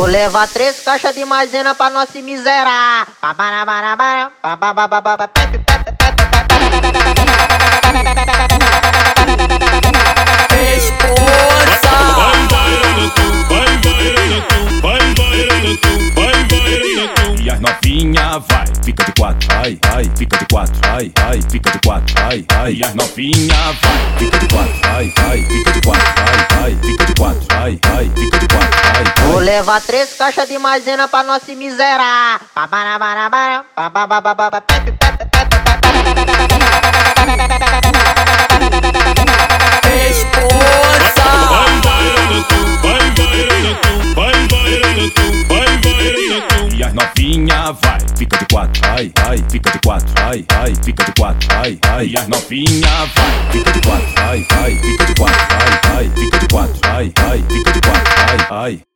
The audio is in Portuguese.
Vou levar 3 caixas de maisena pra nós se miserar. E as novinha vai, fica de 4, ai, ai, fica de 4, ai, ai, fica de 4, ai, ai. E as novinha vai, fica de 4, ai, ai, fica de 4, ai, ai, fica de 4, ai, ai, fica de 4, ai, ai. Vou levar 3 caixas de maisena pra nós se miserar. E as novinha vai, fica de 4, ai, ai, fica de 4, ai, ai, fica de 4, ai, ai. E as novinha vai, fica de 4, ai, ai, fica de 4, ai, ai, fica de 4, ai, ai, fica de 4, ai, ai.